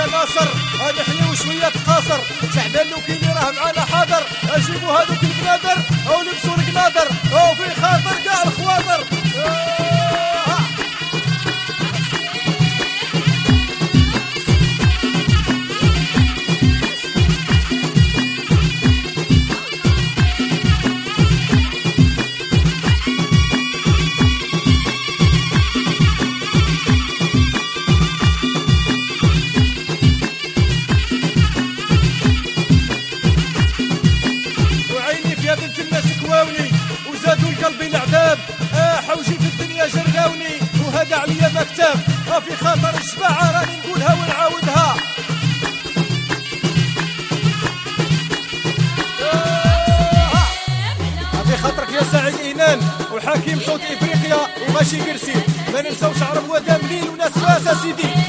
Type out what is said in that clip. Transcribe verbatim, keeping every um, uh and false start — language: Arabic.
ناصر نحيي وشويه تقاصر شعبان لو كي اللي راه معانا حاضر اجيبوا هذوك البنادر او لبسوا القناضر او في خاطر كاع الخواطر. وزادوا القلب العذاب آه حوجي في الدنيا جرقاوني وهذا عليا مكتاب آه في خاطر الشبعة راني نقولها ونعاودها آه في خاطرك يا سعيد إينان وحكيم صوت إفريقيا وماشي قرسي ما ننساوش عرب ودام ليل وناس فاسا سيدي.